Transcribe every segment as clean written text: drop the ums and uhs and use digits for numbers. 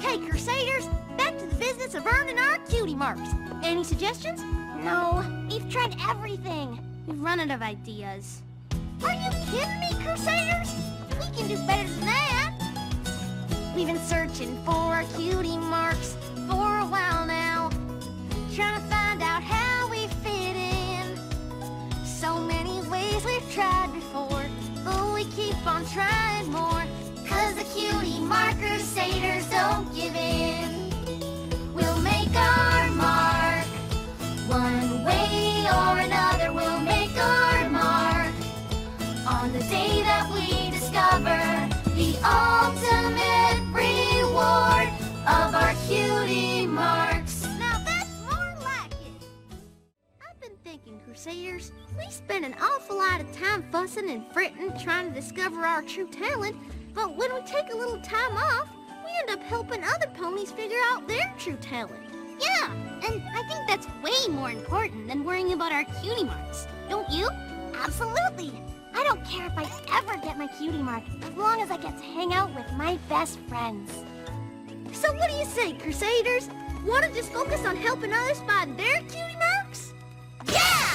Okay, Crusaders, back to the business of earning our cutie marks. Any suggestions? No, we've tried everything. We've run out of ideas. Are you kidding me, Crusaders? We can do better than that. We've been searching for our cutie marks for a while now, trying to find out how we fit in. So many ways we've tried before, but we keep on trying more, 'cause the cutie mark Crusaders don't give in. We'll make our mark, one way or another we'll make our mark, on the day that we discover the ultimate reward of our cutie marks. Now that's more like it. I've been thinking, Crusaders, we spend an awful lot of time fussing and fretting trying to discover our true talent, but when we take a little time off, we end up helping other ponies figure out their true talent. Yeah, and I think that's way more important than worrying about our cutie marks. Don't you? Absolutely. I don't care if I ever get my cutie mark, as long as I get to hang out with my best friends. So what do you say, Crusaders? Want to just focus on helping others find their cutie marks? Yeah!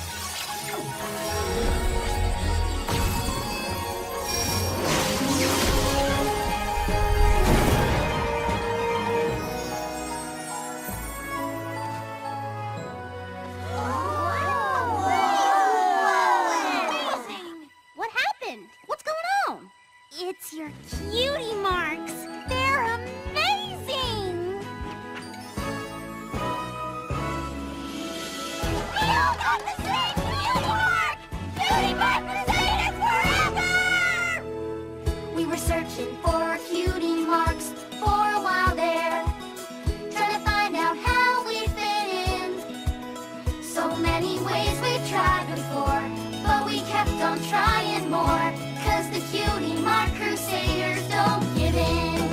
It's your cutie marks. They're amazing. We all got the same cutie mark. Cutie mark Crusaders forever. We were searching for our cutie marks for a while there, trying to find out how we fit in. So many ways we've tried before, but we kept on trying more, 'cause the cutie mark Crusaders don't give in.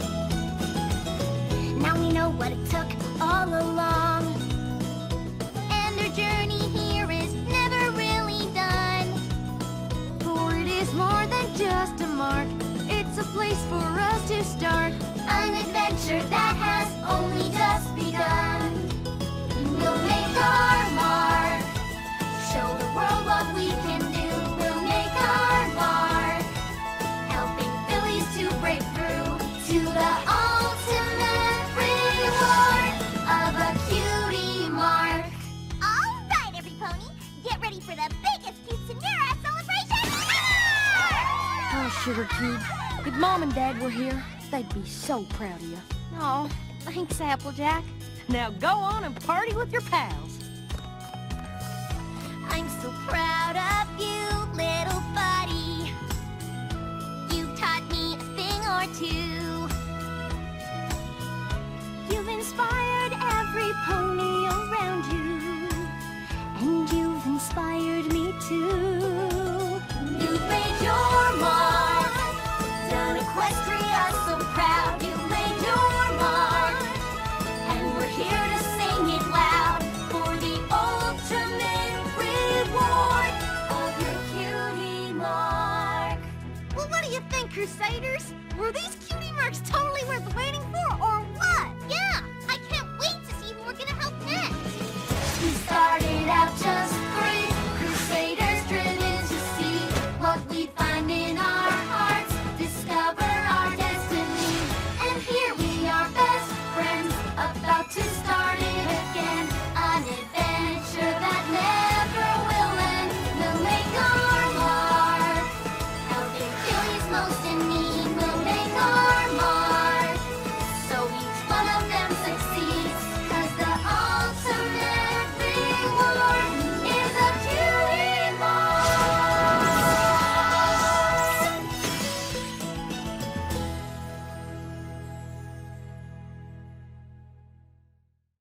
Now we know what it took all along, and our journey here is never really done. For it is more than just a mark, it's a place for us to start an adventure that has only just begun. We'll make our mark, show the world what we can do. We'll make our mark, helping Phillies to break through to the ultimate reward of a cutie mark. All right, every pony, get ready for the biggest quinceanera celebration ever! Oh, Sugar Cube, if Mom and Dad were here, they'd be so proud of you. Oh, thanks, Applejack. Now go on and party with your pals. I'm so proud of you, little buddy. You've taught me a thing or two. You've inspired every pony around you, and you've inspired me too. You've made your mark, done Equestria so proud. You've made your mark, and we're here to sing it loud for the ultimate reward of your cutie mark. Well, what do you think, Crusaders? Were these cutie marks totally worth waiting for, or